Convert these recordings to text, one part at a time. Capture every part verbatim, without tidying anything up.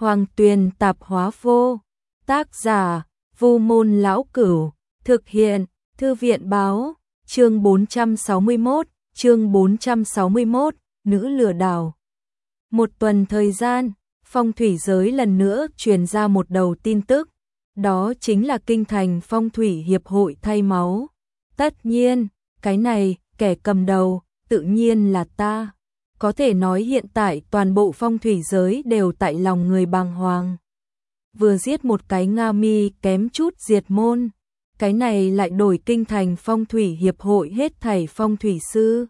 Hoàng Tuyền Tạp Hóa Vô. Tác giả: Vu Môn Lão Cửu. Thực hiện: Thư viện báo. Chương bốn trăm sáu mươi mốt, chương bốn trăm sáu mươi mốt, nữ lừa đảo. Một tuần thời gian, phong thủy giới lần nữa truyền ra một đầu tin tức, đó chính là Kinh Thành Phong Thủy Hiệp hội thay máu. Tất nhiên, cái này, kẻ cầm đầu, tự nhiên là ta. Có thể nói hiện tại toàn bộ phong thủy giới đều tại lòng người bàng hoàng. Vừa giết một cái Nga Mi kém chút diệt môn, cái này lại đổi Kinh Thành Phong Thủy Hiệp hội hết thảy phong thủy sư.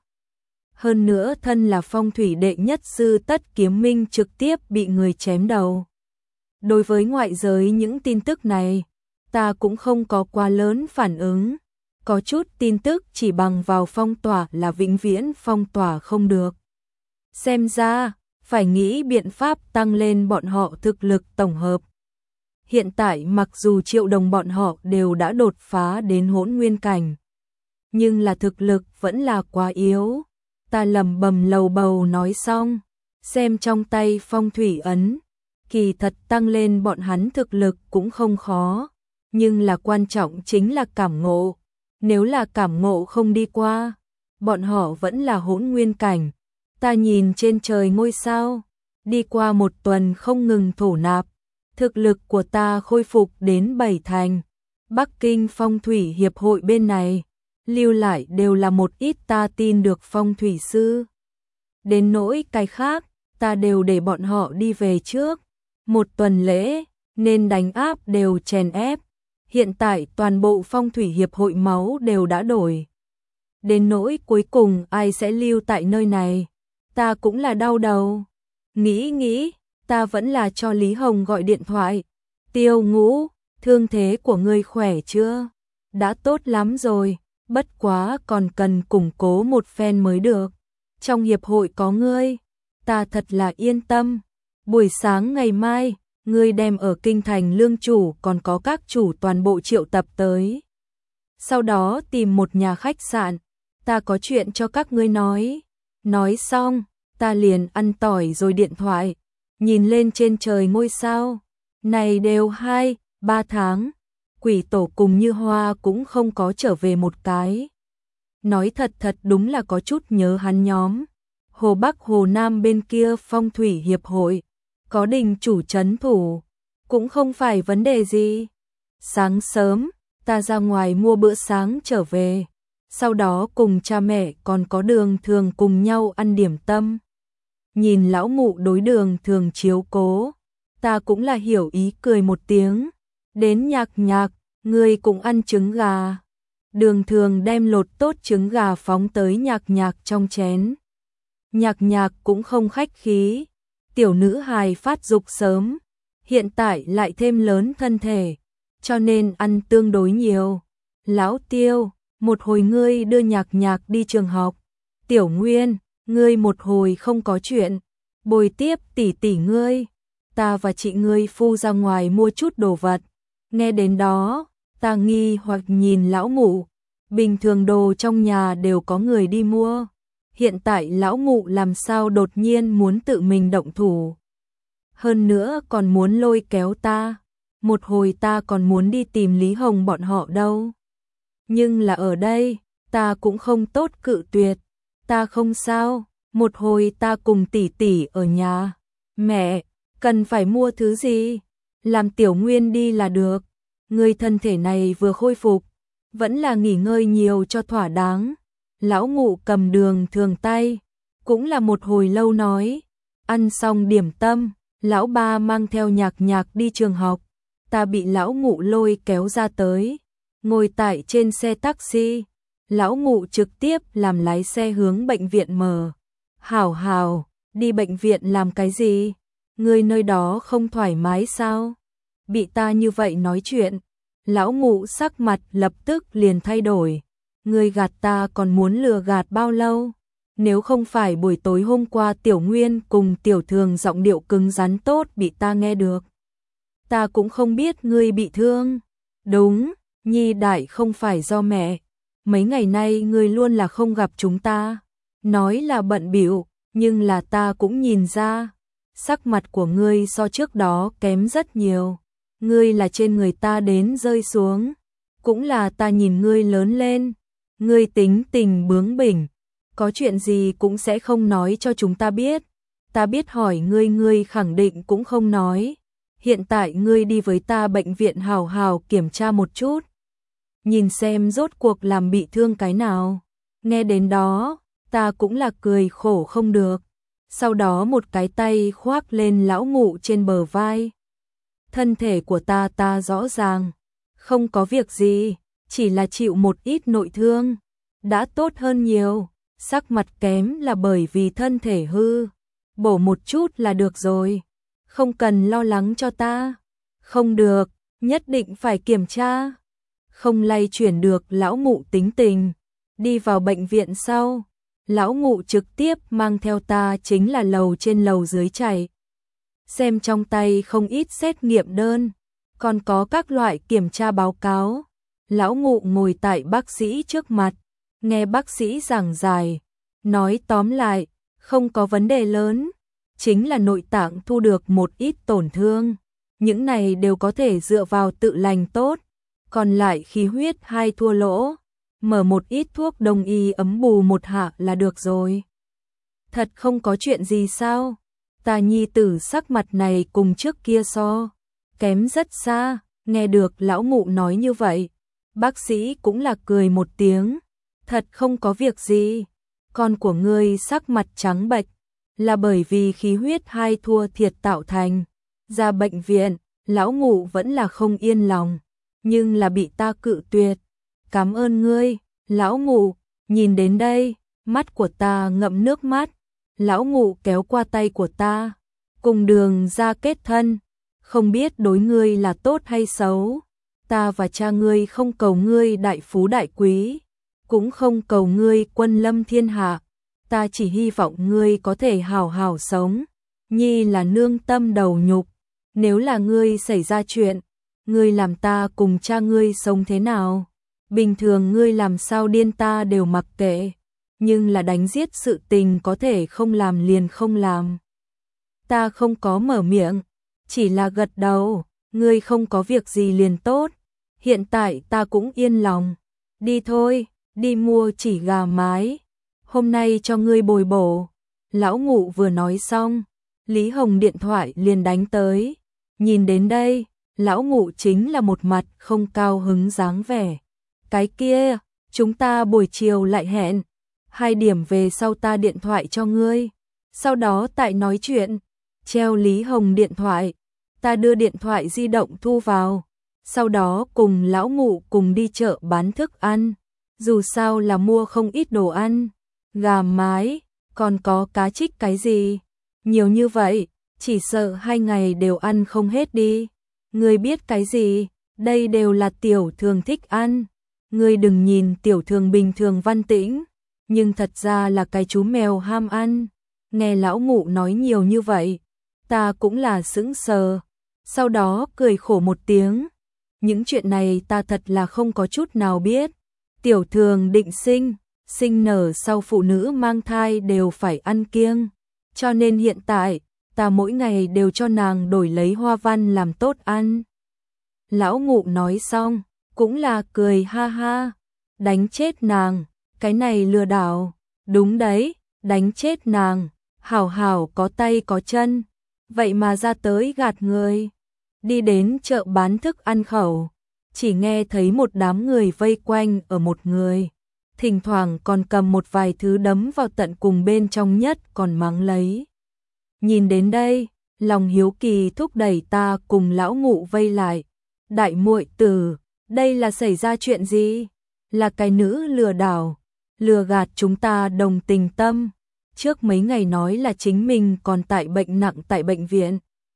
Hơn nữa thân là phong thủy đệ nhất sư Tất Kiếm Minh trực tiếp bị người chém đầu. Đối với ngoại giới những tin tức này, ta cũng không có quá lớn phản ứng. Có chút tin tức chỉ bằng vào phong tỏa là vĩnh viễn phong tỏa không được. Xem ra, phải nghĩ biện pháp tăng lên bọn họ thực lực tổng hợp. Hiện tại mặc dù Triệu Đồng bọn họ đều đã đột phá đến hỗn nguyên cảnh, nhưng là thực lực vẫn là quá yếu. Ta lầm bầm lầu bầu nói xong, xem trong tay phong thủy ấn, kỳ thật tăng lên bọn hắn thực lực cũng không khó, nhưng là quan trọng chính là cảm ngộ. Nếu là cảm ngộ không đi qua, bọn họ vẫn là hỗn nguyên cảnh. Ta nhìn trên trời ngôi sao, đi qua một tuần không ngừng thổ nạp, thực lực của ta khôi phục đến bảy thành. Bắc Kinh Phong Thủy Hiệp hội bên này, lưu lại đều là một ít ta tin được phong thủy sư. Đến nỗi cái khác, ta đều để bọn họ đi về trước. Một tuần lễ, nên đánh áp đều chèn ép. Hiện tại toàn bộ phong thủy hiệp hội máu đều đã đổi. Đến nỗi cuối cùng ai sẽ lưu tại nơi này, ta cũng là đau đầu. Nghĩ nghĩ, ta vẫn là cho Lý Hồng gọi điện thoại. Tiêu Ngũ, thương thế của ngươi khỏe chưa? Đã tốt lắm rồi, bất quá còn cần củng cố một phen mới được. Trong hiệp hội có ngươi, ta thật là yên tâm. Buổi sáng ngày mai, ngươi đem ở Kinh Thành lương chủ còn có các chủ toàn bộ triệu tập tới. Sau đó tìm một nhà khách sạn, ta có chuyện cho các ngươi nói. Nói xong, ta liền ăn tỏi rồi điện thoại, nhìn lên trên trời ngôi sao. Này đều hai, ba tháng, quỷ tổ cùng Như Hoa cũng không có trở về một cái. Nói thật thật đúng là có chút nhớ hắn nhóm. Hồ Bắc Hồ Nam bên kia phong thủy hiệp hội, có đình chủ trấn thủ, cũng không phải vấn đề gì. Sáng sớm, ta ra ngoài mua bữa sáng trở về, sau đó cùng cha mẹ còn có Đường Thường cùng nhau ăn điểm tâm. Nhìn lão mụ đối Đường Thường chiếu cố, ta cũng là hiểu ý cười một tiếng. Đến Nhạc Nhạc, ngươi cũng ăn trứng gà. Đường Thường đem lột tốt trứng gà phóng tới Nhạc Nhạc trong chén. Nhạc Nhạc cũng không khách khí. Tiểu nữ hài phát dục sớm, hiện tại lại thêm lớn thân thể, cho nên ăn tương đối nhiều. Lão Tiêu, một hồi ngươi đưa Nhạc Nhạc đi trường học. Tiểu Nguyên, ngươi một hồi không có chuyện, bồi tiếp tỷ tỷ ngươi. Ta và chị ngươi phu ra ngoài mua chút đồ vật. Nghe đến đó, ta nghi hoặc nhìn lão mụ. Bình thường đồ trong nhà đều có người đi mua. Hiện tại lão mụ làm sao đột nhiên muốn tự mình động thủ. Hơn nữa còn muốn lôi kéo ta. Một hồi ta còn muốn đi tìm Lý Hồng bọn họ đâu. Nhưng là ở đây, ta cũng không tốt cự tuyệt. Ta không sao, một hồi ta cùng tỷ tỷ ở nhà. Mẹ, cần phải mua thứ gì? Làm Tiểu Nguyên đi là được. Người thân thể này vừa khôi phục, vẫn là nghỉ ngơi nhiều cho thỏa đáng. Lão mụ cầm Đường Thường tay, cũng là một hồi lâu nói. Ăn xong điểm tâm, lão ba mang theo Nhạc Nhạc đi trường học. Ta bị lão mụ lôi kéo ra tới, ngồi tại trên xe taxi. Lão mụ trực tiếp làm lái xe hướng bệnh viện mở. Hảo hảo, đi bệnh viện làm cái gì? Người nơi đó không thoải mái sao? Bị ta như vậy nói chuyện, lão mụ sắc mặt lập tức liền thay đổi. Người gạt ta còn muốn lừa gạt bao lâu? Nếu không phải buổi tối hôm qua Tiểu Nguyên cùng Tiểu Thường giọng điệu cứng rắn tốt bị ta nghe được, ta cũng không biết ngươi bị thương. Đúng, Nhi đại không phải do mẹ. Mấy ngày nay ngươi luôn là không gặp chúng ta. Nói là bận bịu, nhưng là ta cũng nhìn ra. sắc mặt của ngươi so trước đó kém rất nhiều. Ngươi là trên người ta đến rơi xuống, cũng là ta nhìn ngươi lớn lên. Ngươi tính tình bướng bỉnh, có chuyện gì cũng sẽ không nói cho chúng ta biết. Ta biết hỏi ngươi ngươi khẳng định cũng không nói. Hiện tại ngươi đi với ta bệnh viện hào hào kiểm tra một chút. Nhìn xem rốt cuộc làm bị thương cái nào. Nghe đến đó, ta cũng là cười khổ không được. Sau đó một cái tay khoác lên lão Ngụ trên bờ vai. Thân thể của ta ta rõ ràng, không có việc gì, chỉ là chịu một ít nội thương. Đã tốt hơn nhiều, sắc mặt kém là bởi vì thân thể hư. Bổ một chút là được rồi, không cần lo lắng cho ta. Không được, nhất định phải kiểm tra. Không lay chuyển được lão Ngụ tính tình. Đi vào bệnh viện sau, lão Ngụ trực tiếp mang theo ta chính là lầu trên lầu dưới chạy. Xem trong tay không ít xét nghiệm đơn, còn có các loại kiểm tra báo cáo. Lão Ngụ ngồi tại bác sĩ trước mặt, nghe bác sĩ giảng giải, nói tóm lại, không có vấn đề lớn, chính là nội tạng thu được một ít tổn thương. Những này đều có thể dựa vào tự lành tốt, còn lại khí huyết hay thua lỗ, mở một ít thuốc đông y ấm bù một hạ là được rồi. Thật không có chuyện gì sao? Ta nhi tử sắc mặt này cùng trước kia so, kém rất xa. Nghe được lão Ngụ nói như vậy, bác sĩ cũng là cười một tiếng. Thật không có việc gì, con của ngươi sắc mặt trắng bệch là bởi vì khí huyết hai thua thiệt tạo thành. Ra bệnh viện, lão Ngụ vẫn là không yên lòng, nhưng là bị ta cự tuyệt. Cảm ơn ngươi, lão Ngụ. Nhìn đến đây, mắt của ta ngậm nước mắt. Lão Ngụ kéo qua tay của ta, cùng đường ra kết thân. Không biết đối ngươi là tốt hay xấu. Ta và cha ngươi không cầu ngươi đại phú đại quý, cũng không cầu ngươi quân lâm thiên hạ. Ta chỉ hy vọng ngươi có thể hào hào sống. Nhi là nương tâm đầu nhục. Nếu là ngươi xảy ra chuyện, ngươi làm ta cùng cha ngươi sống thế nào? Bình thường ngươi làm sao điên ta đều mặc kệ, nhưng là đánh giết sự tình có thể không làm liền không làm. Ta không có mở miệng, chỉ là gật đầu. Ngươi không có việc gì liền tốt. Hiện tại ta cũng yên lòng. Đi thôi, đi mua chỉ gà mái. Hôm nay cho ngươi bồi bổ. Lão Ngụ vừa nói xong, Lý Hồng điện thoại liền đánh tới. Nhìn đến đây, lão Ngụ chính là một mặt không cao hứng dáng vẻ. Cái kia, chúng ta buổi chiều lại hẹn. Hai điểm về sau ta điện thoại cho ngươi. Sau đó tại nói chuyện. Treo Lý Hồng điện thoại. Ta đưa điện thoại di động thu vào. Sau đó cùng lão Ngụ cùng đi chợ bán thức ăn. Dù sao là mua không ít đồ ăn. Gà mái, còn có cá trích cái gì. Nhiều như vậy, chỉ sợ hai ngày đều ăn không hết đi. Ngươi biết cái gì, đây đều là tiểu thường thích ăn. Ngươi đừng nhìn tiểu thường bình thường văn tĩnh, nhưng thật ra là cái chú mèo ham ăn. Nghe lão Ngụ nói nhiều như vậy, ta cũng là sững sờ. Sau đó cười khổ một tiếng. Những chuyện này ta thật là không có chút nào biết. Tiểu thường định sinh, sinh nở sau phụ nữ mang thai đều phải ăn kiêng. Cho nên hiện tại, ta mỗi ngày đều cho nàng đổi lấy hoa văn làm tốt ăn. Lão Ngụ nói xong, cũng là cười ha ha. Đánh chết nàng, cái này lừa đảo. Đúng đấy, đánh chết nàng. Hảo hảo có tay có chân, vậy mà ra tới gạt người. Đi đến chợ bán thức ăn khẩu, chỉ nghe thấy một đám người vây quanh ở một người. Thỉnh thoảng còn cầm một vài thứ đấm vào tận cùng bên trong nhất còn mắng lấy. Nhìn đến đây, lòng hiếu kỳ thúc đẩy ta cùng lão Ngụ vây lại. Đại muội tử, đây là xảy ra chuyện gì? Là cái nữ lừa đảo, lừa gạt chúng ta đồng tình tâm. Trước mấy ngày nói là chính mình còn tại bệnh nặng tại bệnh viện.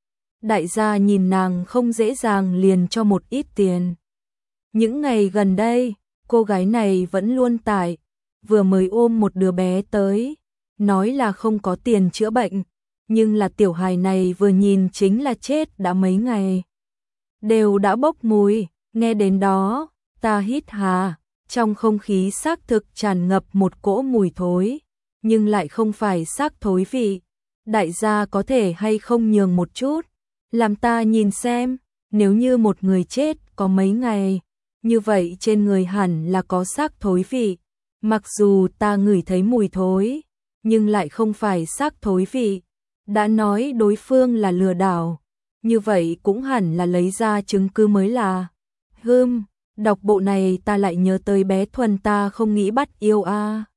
Đại gia nhìn nàng không dễ dàng liền cho một ít tiền. Những ngày gần đây, cô gái này vẫn luôn tại, vừa mới ôm một đứa bé tới, nói là không có tiền chữa bệnh, nhưng là tiểu hài này vừa nhìn chính là chết đã mấy ngày. Đều đã bốc mùi, nghe đến đó, ta hít hà, trong không khí xác thực tràn ngập một cỗ mùi thối, nhưng lại không phải xác thối vị. đại gia có thể hay không nhường một chút, làm ta nhìn xem, nếu như một người chết có mấy ngày, như vậy trên người hẳn là có xác thối vị, mặc dù ta ngửi thấy mùi thối, nhưng lại không phải xác thối vị, đã nói đối phương là lừa đảo, như vậy cũng hẳn là lấy ra chứng cứ mới là. Hừm, đọc bộ này ta lại nhớ tới bé Thuần ta không nghĩ bắt yêu a.